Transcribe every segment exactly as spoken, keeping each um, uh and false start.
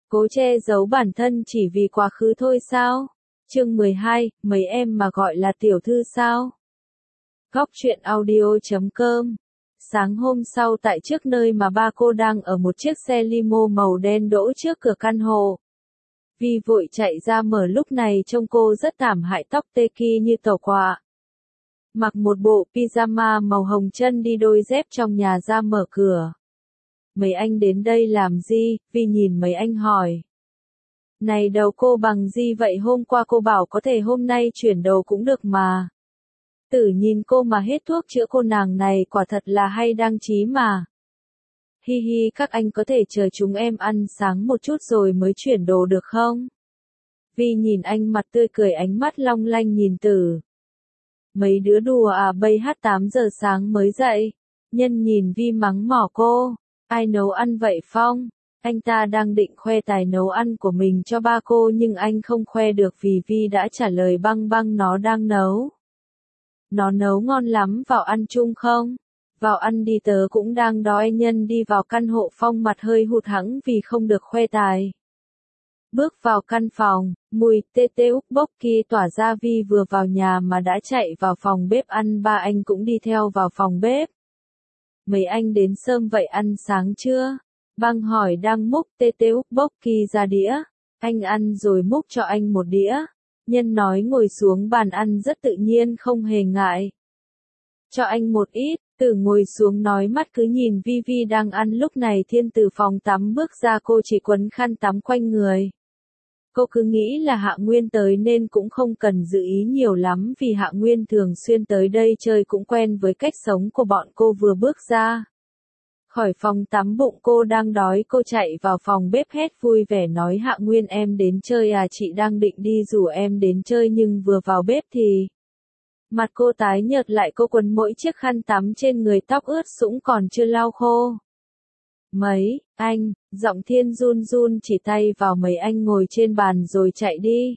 Cố che giấu bản thân chỉ vì quá khứ thôi sao? Chương mười hai, mấy em mà gọi là tiểu thư sao? Góc truyện audio chấm com. Sáng hôm sau tại trước nơi mà ba cô đang ở, một chiếc xe limo màu đen đỗ trước cửa căn hộ. Vi vội chạy ra mở, lúc này trông cô rất thảm hại, tóc tê ki như tàu quạ. Mặc một bộ pyjama màu hồng, chân đi đôi dép trong nhà ra mở cửa. Mấy anh đến đây làm gì? Vi nhìn mấy anh hỏi. Này đầu cô bằng gì vậy, hôm qua cô bảo có thể hôm nay chuyển đầu cũng được mà. Tử nhìn cô mà hết thuốc chữa, cô nàng này quả thật là hay đăng trí mà. Hi hi, các anh có thể chờ chúng em ăn sáng một chút rồi mới chuyển đồ được không? Vi nhìn anh mặt tươi cười, ánh mắt long lanh nhìn Tử. Mấy đứa đùa à, bây hát tám giờ sáng mới dậy. Nhân nhìn Vi mắng mỏ cô. Ai nấu ăn vậy Phong? Anh ta đang định khoe tài nấu ăn của mình cho ba cô nhưng anh không khoe được vì Vi đã trả lời băng băng nó đang nấu. Nó nấu ngon lắm, vào ăn chung không? Vào ăn đi, tớ cũng đang đói. Nhân đi vào căn hộ, Phong mặt hơi hụt hẫng vì không được khoe tài. Bước vào căn phòng, mùi tê tê úc bốc kia tỏa ra. Vi vừa vào nhà mà đã chạy vào phòng bếp ăn, ba anh cũng đi theo vào phòng bếp. Mấy anh đến sớm vậy, ăn sáng chưa? Băng hỏi đang múc tê tê úc bốc kỳ ra đĩa. Anh ăn rồi múc cho anh một đĩa. Nhân nói ngồi xuống bàn ăn rất tự nhiên, không hề ngại. Cho anh một ít. Tử ngồi xuống nói, mắt cứ nhìn Vi Vi đang ăn. Lúc này Thiên từ phòng tắm bước ra, cô chỉ quấn khăn tắm quanh người. Cô cứ nghĩ là Hạ Nguyên tới nên cũng không cần giữ ý nhiều lắm, vì Hạ Nguyên thường xuyên tới đây chơi, cũng quen với cách sống của bọn cô. Vừa bước ra khỏi phòng tắm, bụng cô đang đói, cô chạy vào phòng bếp hét vui vẻ nói, Hạ Nguyên em đến chơi à? Chị đang định đi rủ em đến chơi nhưng vừa vào bếp thì mặt cô tái nhợt lại, cô quấn mỗi chiếc khăn tắm trên người, tóc ướt sũng còn chưa lau khô. Mấy anh, giọng Thiên run run chỉ tay vào mấy anh ngồi trên bàn rồi chạy đi.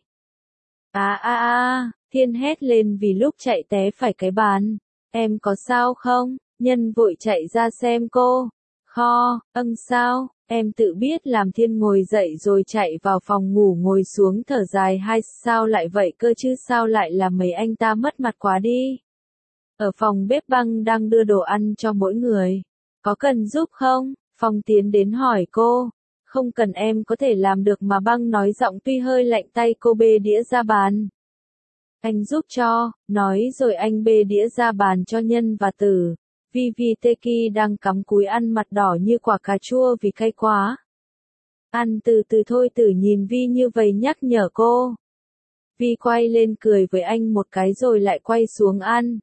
À à à, Thiên hét lên vì lúc chạy té phải cái bàn. Em có sao không? Nhân vội chạy ra xem cô. Kho, âng sao, em tự biết làm. Thiên ngồi dậy rồi chạy vào phòng ngủ, ngồi xuống thở dài, hai sao lại vậy cơ chứ, sao lại làm mấy anh ta mất mặt quá đi. Ở phòng bếp Băng đang đưa đồ ăn cho mỗi người. Có cần giúp không? Phong tiến đến hỏi cô. Không cần, em có thể làm được mà. Băng nói, giọng tuy hơi lạnh, tay cô bê đĩa ra bàn. Anh giúp cho, nói rồi anh bê đĩa ra bàn cho Nhân và Tử. Vi Vi Teki đang cắm cúi ăn, mặt đỏ như quả cà chua vì cay quá. Ăn từ từ thôi. Tử nhìn Vi như vậy nhắc nhở cô. Vi quay lên cười với anh một cái rồi lại quay xuống ăn.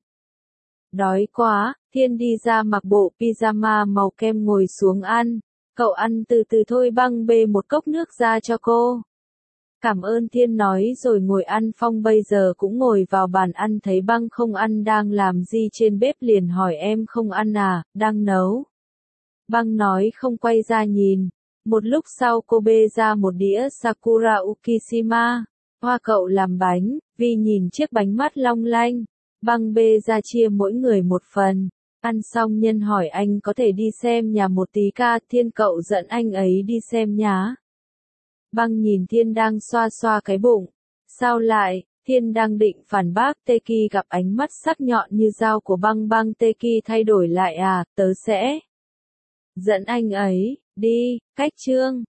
Đói quá, Thiên đi ra mặc bộ pyjama màu kem ngồi xuống ăn. Cậu ăn từ từ thôi. Băng bê một cốc nước ra cho cô. Cảm ơn, Thiên nói rồi ngồi ăn. Phong bây giờ cũng ngồi vào bàn ăn, thấy Băng không ăn đang làm gì trên bếp liền hỏi, em không ăn à? Đang nấu. Băng nói không, quay ra nhìn. Một lúc sau cô bê ra một đĩa Sakura Ukishima. Hoa cậu làm bánh. Vi nhìn chiếc bánh mắt long lanh. Băng bê ra chia mỗi người một phần. Ăn xong Nhân hỏi, anh có thể đi xem nhà một tí ca? Thiên, cậu dẫn anh ấy đi xem nhá. Băng nhìn Thiên đang xoa xoa cái bụng. Sao lại? Thiên đang định phản bác, Teki gặp ánh mắt sắc nhọn như dao của Băng. Băng Teki thay đổi lại, à, tớ sẽ dẫn anh ấy đi. Cách chương